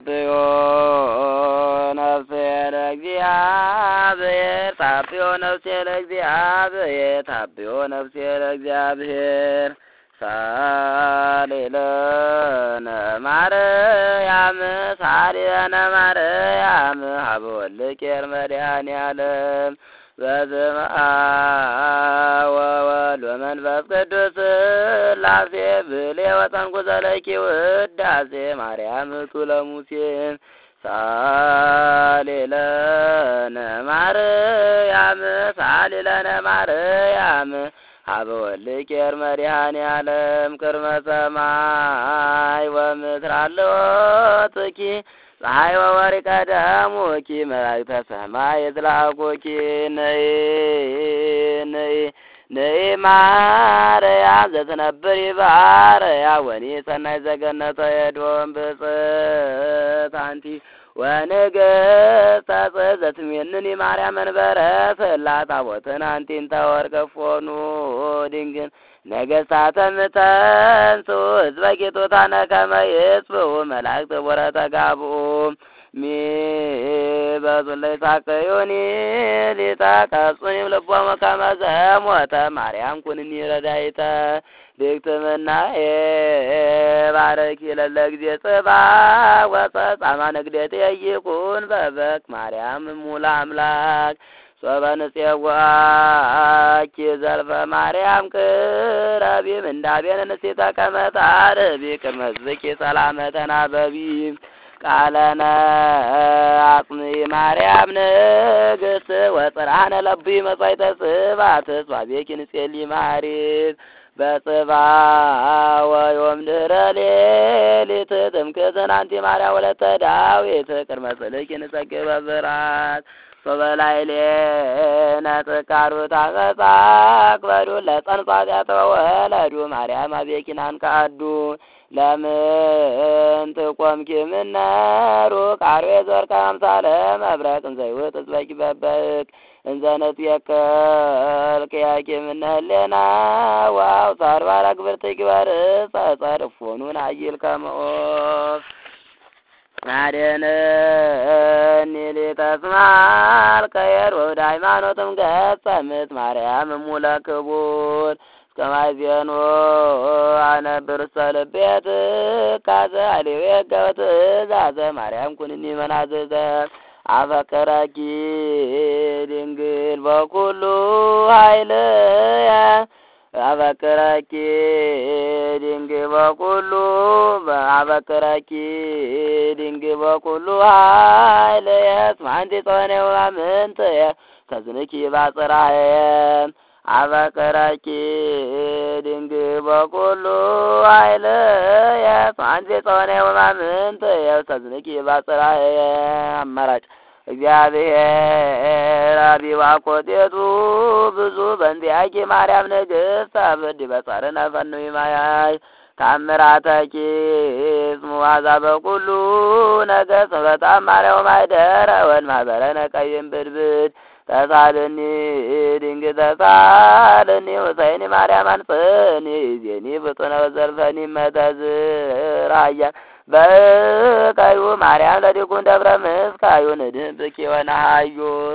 ታጵዮ ነፍሴ ለእግዚአብሔር ታጵዮ ነፍሴ ለእግዚአብሔር ታጵዮ ነፍሴ ለእግዚአብሔር ሳሌለነ ማርያም ሳሌለነ ማርያም ሀበ ወልቄር መድኃኔዓለም በስመ አብ ወወልድ ወመንፈስ ቅዱስ ሥላሴ ብሌ ወጠንኩ ዘለኪ ውዳሴ ማርያም እቱ ለሙሴ ሳሌለነ ማርያም ሳሌለነ ማርያም ሀበ ወልቄር መድኃኔዓለም ቅድመ ሰማይ ወምድር አለወትኪ ፀሐይ ወወርቀ ደሙኪ መላእክተ ሰማይ ይትላኩኪ ነይ ነይ ነይ ማርያም ዘትነብሪ በአርያም ወኒ ሰናይ ዘገነተ ኤዶም ብፅዕት አንቲ ወንግሥተ ጽሕፈት ዘትሜንኒ ማርያም መንበረ ስላት ታቦትን አንቲ እንተ ወርቀ እፎኑ ድንግል ነገሥታተ ምተንሱ ሕዝበ ጌቶታነ ከመ ይጽብሑ መላእክት ቡረ ተጋብኡ ሚበዙን ለይሳቀዩኒ ሊተቀጹኒም ልቦሙ ከመ ዘሞተ ማርያም ኩንኒ ረዳይተ ድግትምናዬ ባረኪ ለለ ጊዜ ጽባሕ ወጸጻማ ንግደት ይኩን በበክ ማርያም ሙላ አምላክ ሶበ ንፄዋኪ ዘልፈ ማርያም ቅረቢ ምንዳቤን ንስቲተ ከመ ታርቢ ቅድመ ሕዝብኪ ሰላመ ተናበቢ ቃለነ አጽምዒ ማርያም ንግሥት ወጽርሐነ ለቢ መሥዋዕተ ስብሐት ስባቤኪ ንጼሊ ማሪት በጽባሕ ወዮም ድኅረ ሌሊት ትምክሕትን አንቲ ማርያም ወለተ ዳዊት ቅድመ ጽልኪ ንጸግብ በብርሃት ሶበ ላዕሌነ ትካሩ ታቀጻ አክበዱ ለጸንሱ ኃጢአተ ወወለዱ ማርያም አቤኪ ናንቃዱ ለምንት ቆምኪ እምነ ሩቅ አርዌ ዘወርቀ አምሳለ መብረቅ እንዘ ይውጥ ሕዝበኪ በበቅ እንዘ ንትየከል ቅያኪ እምነ ህሌና ወአውሳር ባለግብርትኪ በርእሰ ጸርፎኑን አይል ከመ ኦፍ አድኅነኒ ሊተስማል ከየር ወደ ሃይማኖትም ገጸ ምት ማርያም እሙለ ክቡር እስከ ማእዜኑ አነብር ውስተ ልቤ ትካዘ አሌዌ ገበ ትእዛዘ ማርያም ኩንኒ መናዝዘ አፈቅረኪ ድንግል በኩሉ ኃይልየ አፈቅረኪ ድንግል በኩሉ አፈቅረኪ ድንግል በኩሉ ኃይልየ እስመ አንቲ ጾኔ ወማምንትየ ተዝንኪ ባጽራየ አፈቅረኪ ድንግል በኩሉ ኃይልየ እስመ አንቲ ጾኔ ወማምንትየ ተዝንኪ ባጽራየ አማራጭ እግዚአብሔር አቢባ ኮቴቱ ብዙ በእንቲአኪ ማርያም ንግሥት አብድ በጻርነ ፈኑይ ማያይ ታምራተኪ እስሙ ዋዛ በኩሉ ነገር ሰበታ ማርያም ማይደረ ወን ማህበረነ ቀይም ብድብድ ተሳልኒ ድንግል ተሳልኒ ወሳይኒ ማርያም አንጽኒ ዜኒ ፍጡነ ወዘልፈኒ መተዝራያ በቃዩ ማርያም ለዲኩን ደብረ ምስካዩ ንድህን ብኪ ወነሃዩ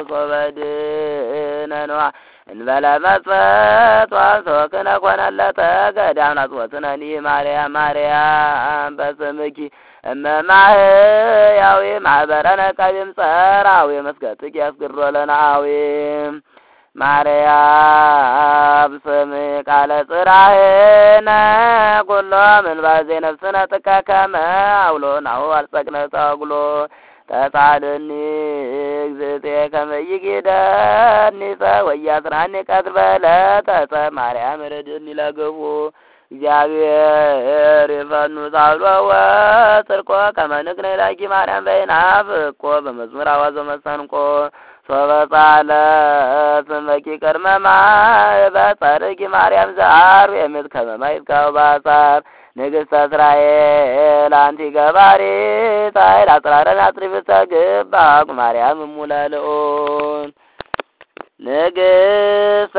ሶበድነኗ እንበለ መስፈት ዋልተወክነ ኮነለተ ገዳም ናጽወትነኒ ማርያም ማርያም በስምኪ እመማህያዊ ማህበረነ ቀቢም ጸራዊ መስገትኪ ያስግሮ ለናዊ ማርያም ስም ቃለ ጽራህነ ኩሎ ምንባዜ ነፍስነ ጥቀ ከመ አውሎ ናሁ አልጸቅነ ተጉሎ ተሳልኒ እግዝእትየ ከመ ይጊደኒ ወያስራኒ ቀትር በለተ ማርያም ርድእኒ ለግቡ እግዚአብሔር ይፈኑ ሳብሎ ወጽርቆ ከመ ንክነ ላኪ ማርያም በይናፍቆ በመዝሙር አዋዞ መሰንቆ ሶበ ጻለ ስመኪ ቅድመ ማይ በጸርኪ ማርያም ዘአርዌ እምት ከመ ማይ እስካሁ ባሳር ንግሥተ እስራኤል አንቲ ገባሪት ኃይል አጽራረን አጽሪፍተ ግባኩ ማርያም እሙለ ልዑል ንግሥተ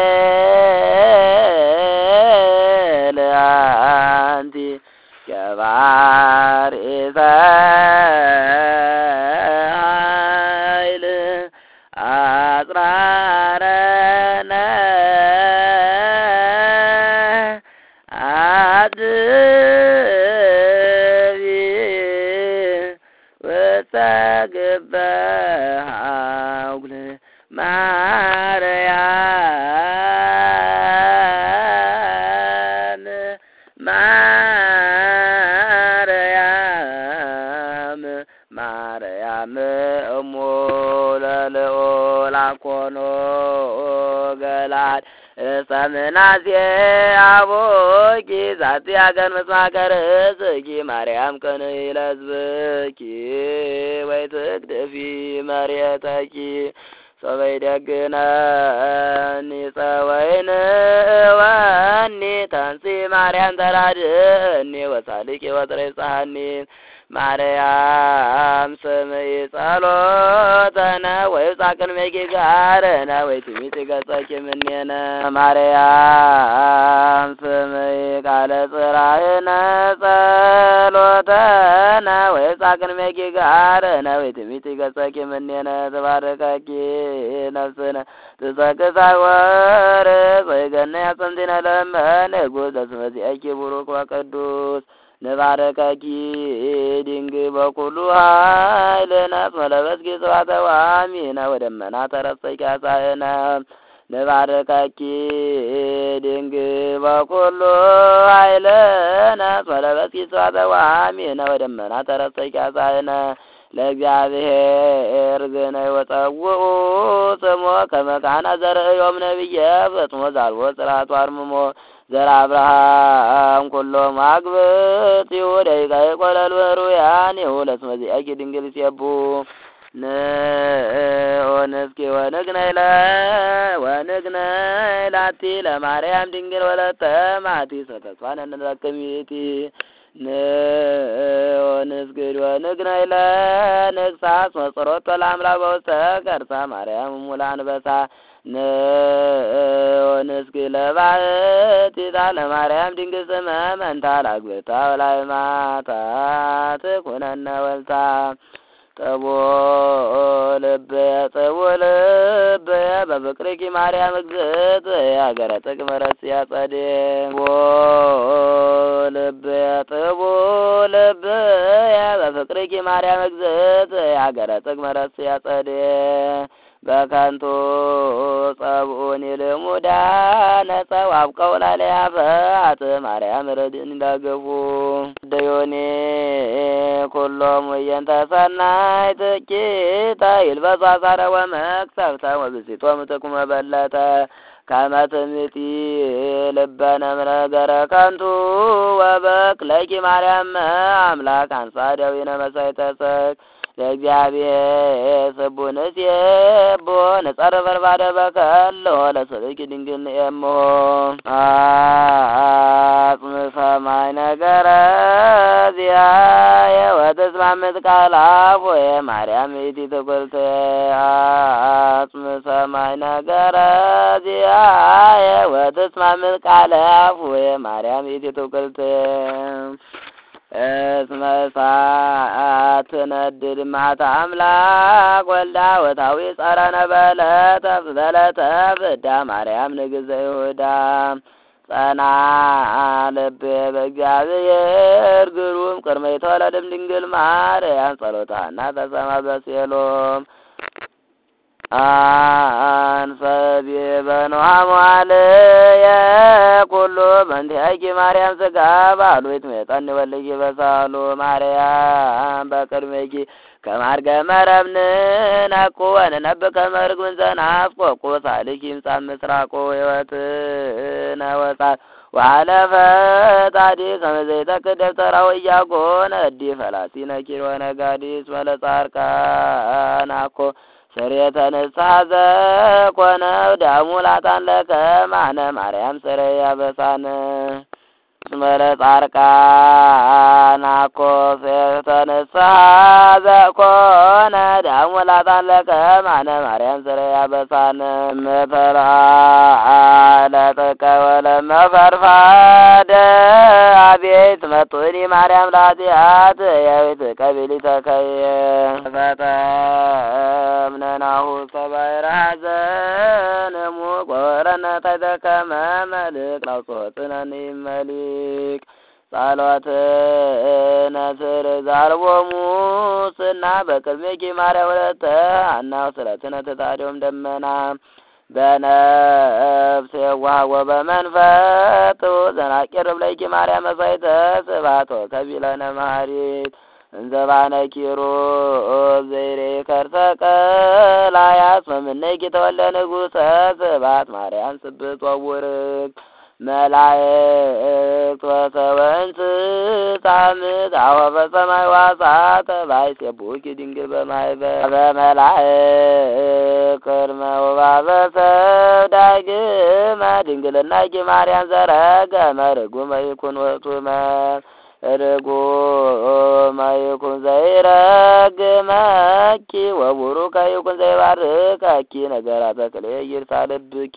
እስራኤል አንቲ ገባ አርኢተ ኃይል አጽራረነ አድቢ ወተግበ ሐውል ማርያም ማርያም ማርያም እሙ ለልዑል አኮኖ ገላድ ሰምናሴ አቦኪ ዛቲ አገር ምስማከር ጽጊ ማርያም ከንይ ለሕዝብኪ ወይትግድፊ መሬተኪ ሰበይ ደግነኒ ጸወይን ወኒ ተንሲ ማርያም ተራድእኒ ወሳልቂ ወጥረይ ጸሐኒ ማርያም ስምዒ ጸሎተነ ወይብጽሕ ቅድሜኪ ጋርነ ወይትሚጢ ገጸኪ እምኔነ ማርያም ስምዒ ቃለ ጽራይነ ጸሎተነ ወይብጽሕ ቅድሜኪ ጋርነ ወይትሚጢ ገጸኪ እምኔነ ትባርከኪ ነፍስነ ትሰክሳይ ወርጽ ወይገነይ አጽንቲነ ለመንጉሥ በስመ ዚአኪ ቡሩክ ወቅዱስ ንባረከኪ ድንግል በኩሉ ኃይልነ እስመ ለበስኪ ስብሐተ ወአሚነ ወደመና ተረሰይኪ አሳየነ ንባረከኪ ድንግል በኩሉ ኃይልነ እስመ ለበስኪ ስብሐተ ወአሚነ ወደመና ተረሰይኪ አሳየነ ለእግዚአብሔር ግነ ወጸውዑ ስሞ ከመ ካህነ ዘርእዮም ነቢየ ፍጽሞ ዛልቦ ጽርዓቱ አርምሞ ዘራ አብርሃም ኩሎም አግብእቲሁ ደቂቀ ይቈለሉ ሕሩያኒሁ ለስመ ዚአኪ ድንግል ይሴቡ ንእንስኪ ወንግነይ ላቲ ለማርያም ድንግል ወለተ ማቲ ሰተስፋነ ንረክሚቲ ንእንስግድ ወንግነይ ለንግሣስ መጽሮቶ ለአምላክ በውስተ ከርሳ ማርያም ሙላ አንበሳ ንእንስግድ ለባሕቲታ ለማርያም ድንግል ስመ መንታ ላግብእታ ወላእማታ ትኩነነ ወልታ ጠቦ ልብየ በፍቅርኪ ማርያም እግዝእትየ ሀገረ ጥቅመ ረስያ ጸዴ ጥቦ ልብየ በፍቅርኪ ማርያም እግዝእትየ ሀገረ ጥቅመ ረስያ ጸዴ በከንቱ ጸብኡኒ ልሙዳ ነጸው አብቀው ላለያ ፈአት ማርያም ረድእኒ እንዳገፉ ደዮኔ ኩሎም ወየንተ ሰናይ ትኪተ ይልበሱ አሳረ ወመቅሰፍተ ወብሲቶም ጥቅመ በለተ ከመ ትምቲ ልበነ እምነገረ ከንቱ ወበክለኪ ማርያም አምላክ አንሳ ደዊነ መሳይተ ሰክ ለእግዚአብሔር ስቡንስ የቦ ነጸርፈ ልባደ በከሎ ለሰብኪ ድንግል ንኤሞ አጽም ሰማይ ነገረ ዚአየ ወተስማምት ቃል አፎየ ማርያም ይእቲ ትኩልት አጽም ሰማይ ነገረ ዚአየ ወተስማምት ቃል አፎየ ማርያም ይእቲ ትኩልት እስመ እሳት ትነድድ ማታ አምላክ ወልዳ ወታዊ ጸረነ በለተ ፍዳ ማርያም ንግሥተ ይሁዳ ጸና ልቤ በእግዚአብሔር ግሩም ቅድመ ይትወለድም ድንግል ማርያም ጸሎታና ተሰማ በሴሎም አንሰቢ በኖሃሟልየ ኩሉ በእንቲአኪ ማርያም ሥጋ ባሉ ይትሜጠኒ ወልኪ በሳሉ ማርያም በቅድሜኪ ከማርገ መረብን ነቁ ወንነብ ከመርግ ምንዘናፍቆ ሳልኪ ይምጻእ ምስራቆ ሕይወትነ ወጻት ወአለፈ ጣዲ ከመ ዘይተክል ደብተራ ወኢያኮነ እዲ ፈላሲነ ኪሮ ነጋዲስ መለጻርቃን አኮ ስርየተ ንስሐ ዘኮነ ዳሙ ላታን ለከ ማነ ማርያም ስረይ አበሳነ እስመለ ጻርቃን አኮ ተነሳ ዘኮነ ዳሙ ላጣለከ ማነ ማርያም ዘረያ በሳነ መፈራ ለጠቀ ወለመፈርፋደ አቤት መጡኒ ማርያም ላጢአት የቤት ቀቢሊተ ከየ ፈጠምነናሁ ሰባይረ ሐዘን ሙቆረነ ተደከመ መልክ ላውጾትነኒ መሊክ ጸሎት ነስር ዛርቦሙ ስና በቅድሜኪ ማርያም ወለተ አናው ስለትነ ተታዲዮም ደመና በነፍስ የዋህ ወበመንፈስ ዘናቂር ብለኪ ማርያም መሳይተ ስባቶ ከቢለነ ማሪት እንዘባነ ኪሮ ዘይሬ ከርሰቀ ላያስ መምነኪ ተወለ ንጉሰ ስባት ማርያም ስብት ወውርክ መላእክት ወሰወንት ታምት አወ በሰማይ ዋሳተ ባይሴቡኪ ድንግል በማይበር በመላእክት ቅድመ ወባበሰብ ዳግመ ድንግልናኪ ማርያም ዘረገመ ርጉመ ይኩን ወቱመ ርጉመ ይኩን ዘይረግመኪ ወቡሩከ ይኩን ዘይባርከኪ ነገራተ ክልኤ ይርሳልብኪ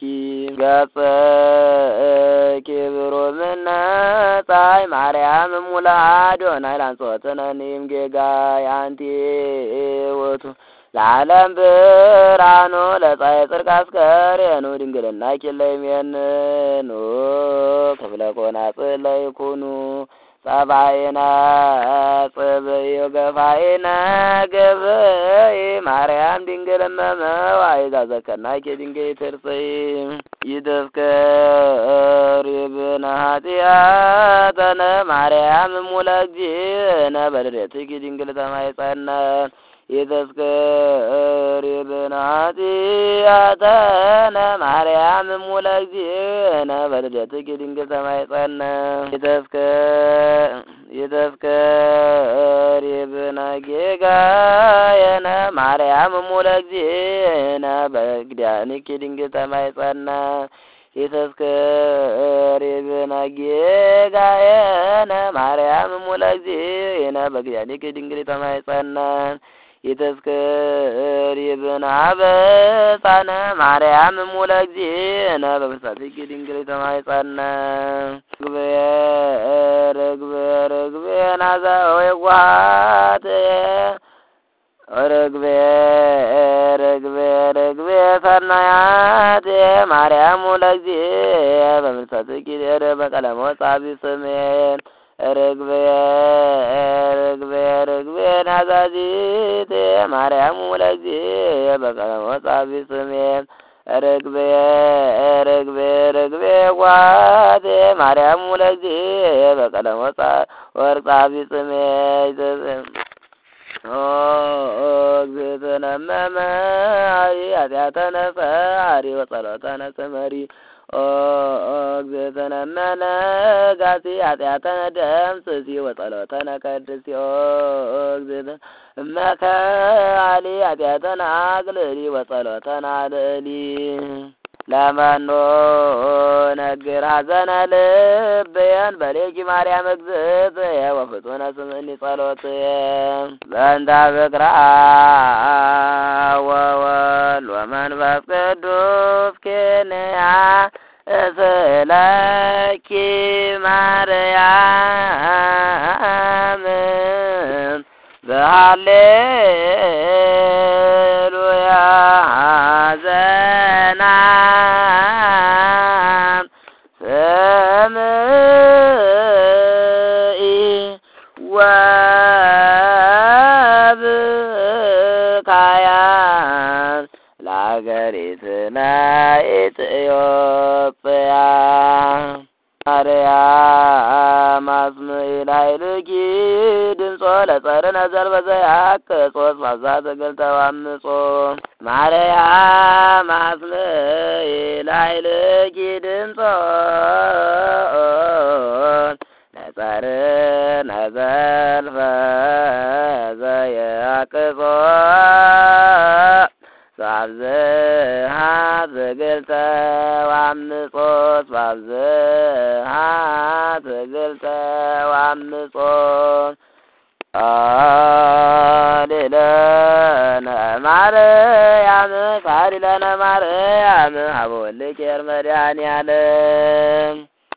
ገጽኪ ብሩህ እምነ ፀሐይ ማርያም እሙለ አዶናይ ላንጾትነኒም ጌጋይ አንቲ ውእቱ ለዓለም ብርሃኑ ለፀሐይ ጽድቅ አስከሬኑ ድንግልናኪ ለይሜንኑ ክፍለ ቆናጽል ለይኩኑ ሰባይነ ጽብዩ ገፋይነ ግብይ ማርያም ድንግል እመመዋይዛ ዘከርናኪ ድንግል ትርጽይ ይትዝከር ይብነ ኃጢአተነ ማርያም እሙለ እግዚእነ በልደትኪ ድንግል ተማኅፀነ ይትዝከር ይብነ ኃጢአተነ ማርያም እሙለ እግዚእነ በልደትኪ ድንግል ተማኅፀነ ይትዝከር ይብነ ጌጋየነ ማርያም እሙለ እግዚእነ በግዳንኪ ድንግል ተማኅፀነ ይትዝከር ይብነ ጌጋየነ ማርያም እሙለ እግዚእነ በግዳንኪ ድንግል ተማኅፀነ ይትዝከር ይብነ አበሳነ ማርያም እሙለ እግዚእነ በብርታትኪ ድንግል ተማኅፀነ ርግቤ ናዛኦ የጓሃትየ ርግቤ ሰናያትየ ማርያም እሙለ እግዚእየ በብርታትኪ በቀለመ ወጻቢ ስሜን ርግቤ ናዛዚት ማርያም እሙለ እግዚእየ በቀለመ ወጻቢ ስሜን ርግቤ ጓቴ ማርያም እሙለ እግዚእየ በቀለመ ወጻቢ ስሜን እግዝእትነ እመመ ኃጢአተነ ፈሪ ወጸሎተነ ስመሪ እግዝእትነ እመነ ጋሲ ኃጢአተነ ደምስሲ ወጸሎተነ ቀድሲ እግዝእትነ እመከ አሊ ኃጢአተነ አቅልሊ ወጸሎተነ አልዕሊ ለመኖ ነግር ሐዘነ ልብየን በሌኪ ማርያም እግዝእትየ ወፍጡነ ስምኒ ጸሎትየ በእንተ ፍቅራ ወወልድ ወመንፈስ ቅዱስ ኪንያ እስእለኪ ማርያም በሃሌሉያ ሐዘና ስምዒ ወብካያን ለአገሪትነ ኢትዮጵያ ማርያም አስምዒ ላዕሌኪ ድምፆ ለጸርነ ዘርበዘ ያቅጾስ ማብዛት ገልተዋምጾ ማርያም አስምዒ ላዕሌኪ ድምፆ ለጸርነ ዘርበዘ ያቅጾ ሳብዝሃት ግልተ ዋምጾት ሳብዝሃት ትግልተ ወአምጾ አሌለነ ማርያም ካሊለነ ማርያም ሀበ ወልድ ኬር መድኃኔዓለም